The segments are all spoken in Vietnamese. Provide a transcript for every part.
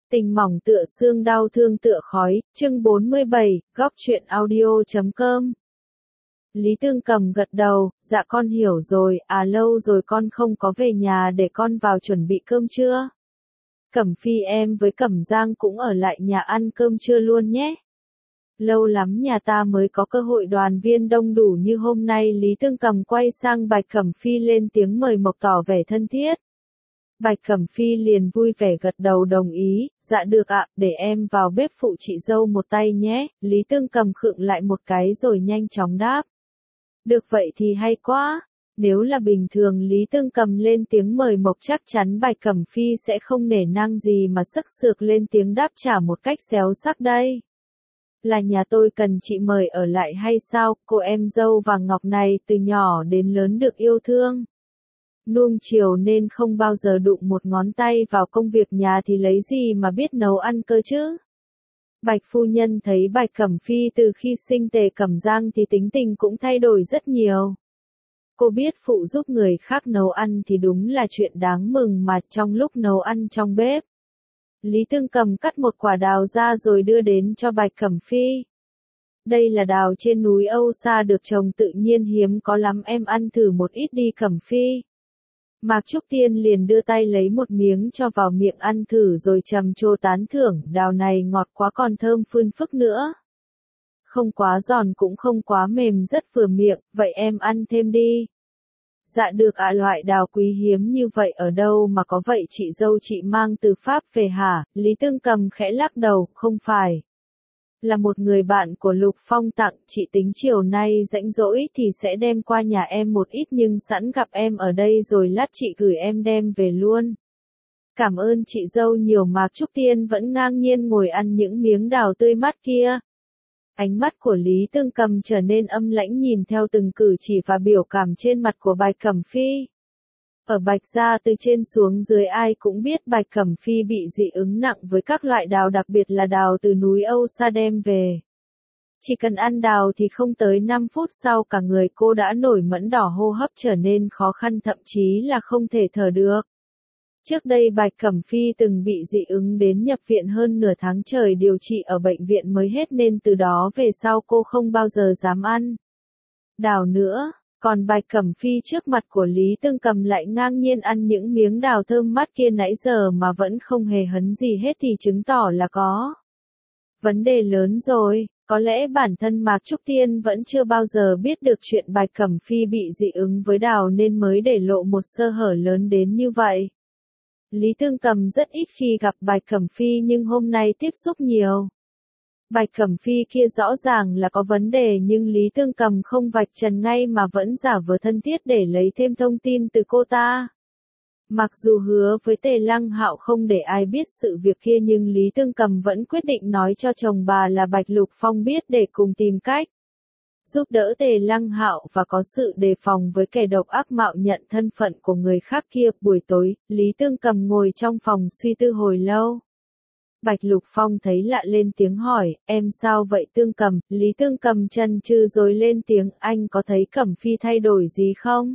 Tình mỏng tựa xương đau thương tựa khói, chương 47, góc truyện audio.com. Lý Tương Cầm gật đầu, dạ con hiểu rồi, lâu rồi con không có về nhà để con vào chuẩn bị cơm trưa. Cẩm Phi em với Cẩm Giang cũng ở lại nhà ăn cơm trưa luôn nhé. Lâu lắm nhà ta mới có cơ hội đoàn viên đông đủ như hôm nay. Lý Tương Cầm quay sang Bạch Cẩm Phi lên tiếng mời mọc tỏ vẻ thân thiết. Bạch Cẩm Phi liền vui vẻ gật đầu đồng ý, dạ được ạ, để em vào bếp phụ chị dâu một tay nhé. Lý Tương Cầm khựng lại một cái rồi nhanh chóng đáp. Được vậy thì hay quá. Nếu là bình thường Lý Tương Cầm lên tiếng mời mọc chắc chắn Bạch Cẩm Phi sẽ không nể nang gì mà sắc sược lên tiếng đáp trả một cách xéo sắc đây. Là nhà tôi cần chị mời ở lại hay sao? Cô em dâu vàng ngọc này từ nhỏ đến lớn được yêu thương, nuông chiều nên không bao giờ đụng một ngón tay vào công việc nhà thì lấy gì mà biết nấu ăn cơ chứ. Bạch phu nhân thấy Bạch Cẩm Phi từ khi sinh Tề Cẩm Giang thì tính tình cũng thay đổi rất nhiều. Cô biết phụ giúp người khác nấu ăn thì đúng là chuyện đáng mừng mà. Trong lúc nấu ăn trong bếp, Lý Tương Cầm cắt một quả đào ra rồi đưa đến cho Bạch Cẩm Phi. Đây là đào trên núi Âu Sa được trồng tự nhiên hiếm có lắm, em ăn thử một ít đi Cẩm Phi. Mạc Trúc Tiên liền đưa tay lấy một miếng cho vào miệng ăn thử rồi trầm trồ tán thưởng, đào này ngọt quá còn thơm phơn phức nữa. Không quá giòn cũng không quá mềm, rất vừa miệng, vậy em ăn thêm đi. Dạ được ạ, loại đào quý hiếm như vậy ở đâu mà có vậy chị dâu chị mang từ Pháp về hả? Lý Tương Cầm khẽ lắc đầu, không phải. Là một người bạn của Lục Phong tặng, chị tính chiều nay rảnh rỗi thì sẽ đem qua nhà em một ít nhưng sẵn gặp em ở đây rồi lát chị gửi em đem về luôn. Cảm ơn chị dâu nhiều. Mạc Trúc Tiên vẫn ngang nhiên ngồi ăn những miếng đào tươi mát kia. Ánh mắt của Lý Tương Cầm trở nên âm lãnh nhìn theo từng cử chỉ và biểu cảm trên mặt của Bạch Cẩm Phi. Ở Bạch gia từ trên xuống dưới ai cũng biết Bạch Cẩm Phi bị dị ứng nặng với các loại đào, đặc biệt là đào từ núi Âu Sa đem về. Chỉ cần ăn đào thì không tới 5 phút sau cả người cô đã nổi mẫn đỏ, hô hấp trở nên khó khăn, thậm chí là không thể thở được. Trước đây Bạch Cẩm Phi từng bị dị ứng đến nhập viện hơn nửa tháng trời điều trị ở bệnh viện mới hết nên từ đó về sau cô không bao giờ dám ăn đào nữa. Còn Bạch Cẩm Phi trước mặt của Lý Tương Cầm lại ngang nhiên ăn những miếng đào thơm mát kia nãy giờ mà vẫn không hề hấn gì hết thì chứng tỏ là có vấn đề lớn rồi. Có lẽ bản thân Mạc Trúc Tiên vẫn chưa bao giờ biết được chuyện Bạch Cẩm Phi bị dị ứng với đào nên mới để lộ một sơ hở lớn đến như vậy. Lý Tương Cầm rất ít khi gặp Bạch Cẩm Phi nhưng hôm nay tiếp xúc nhiều. Bạch Cẩm Phi kia rõ ràng là có vấn đề nhưng Lý Tương Cầm không vạch trần ngay mà vẫn giả vờ thân thiết để lấy thêm thông tin từ cô ta. Mặc dù hứa với Tề Lăng Hạo không để ai biết sự việc kia nhưng Lý Tương Cầm vẫn quyết định nói cho chồng bà là Bạch Lục Phong biết để cùng tìm cách giúp đỡ Tề Lăng Hạo và có sự đề phòng với kẻ độc ác mạo nhận thân phận của người khác kia. Buổi tối, Lý Tương Cầm ngồi trong phòng suy tư hồi lâu. Bạch Lục Phong thấy lạ lên tiếng hỏi, em sao vậy Tương Cầm? Lý Tương Cầm chần chừ rồi lên tiếng, anh có thấy Cẩm Phi thay đổi gì không?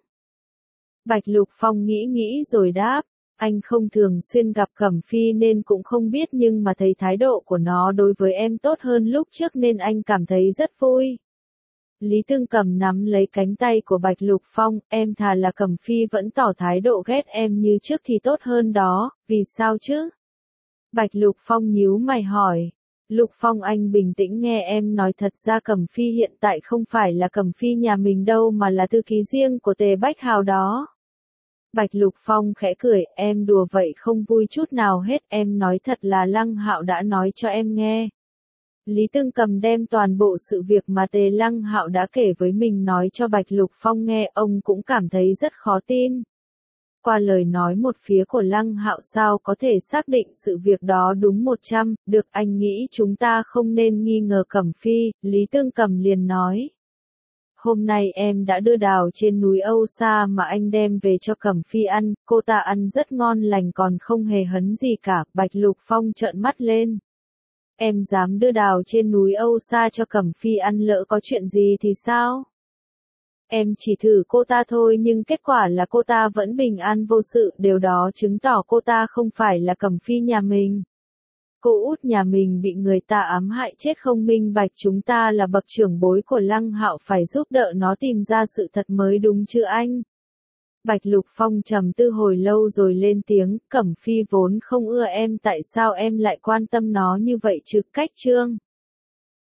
Bạch Lục Phong nghĩ nghĩ rồi đáp, anh không thường xuyên gặp Cẩm Phi nên cũng không biết nhưng mà thấy thái độ của nó đối với em tốt hơn lúc trước nên anh cảm thấy rất vui. Lý Tương Cầm nắm lấy cánh tay của Bạch Lục Phong, em thà là Cẩm Phi vẫn tỏ thái độ ghét em như trước thì tốt hơn đó, vì sao chứ? Bạch Lục Phong nhíu mày hỏi. Lục Phong anh bình tĩnh nghe em nói, thật ra Cẩm Phi hiện tại không phải là Cẩm Phi nhà mình đâu mà là thư ký riêng của Tề Bách Hào đó. Bạch Lục Phong khẽ cười, em đùa vậy không vui chút nào hết, em nói thật là Lăng Hạo đã nói cho em nghe. Lý Tương Cầm đem toàn bộ sự việc mà Tề Lăng Hạo đã kể với mình nói cho Bạch Lục Phong nghe, ông cũng cảm thấy rất khó tin. Qua lời nói một phía của Lăng Hạo sao có thể xác định sự việc đó đúng 100, được anh nghĩ chúng ta không nên nghi ngờ Cẩm Phi. Lý Tương Cầm liền nói. Hôm nay em đã đưa đào trên núi Âu Sa mà anh đem về cho Cẩm Phi ăn, cô ta ăn rất ngon lành còn không hề hấn gì cả. Bạch Lục Phong trợn mắt lên. Em dám đưa đào trên núi Âu Sa cho Cẩm Phi ăn, lỡ có chuyện gì thì sao? Em chỉ thử cô ta thôi nhưng kết quả là cô ta vẫn bình an vô sự, điều đó chứng tỏ cô ta không phải là Cẩm Phi nhà mình. cô út nhà mình bị người ta ám hại chết không minh bạch, chúng ta là bậc trưởng bối của Lăng Hạo phải giúp đỡ nó tìm ra sự thật mới đúng chứ anh. Bạch Lục Phong trầm tư hồi lâu rồi lên tiếng, Cẩm Phi vốn không ưa em, tại sao em lại quan tâm nó như vậy chứ? Cách Trương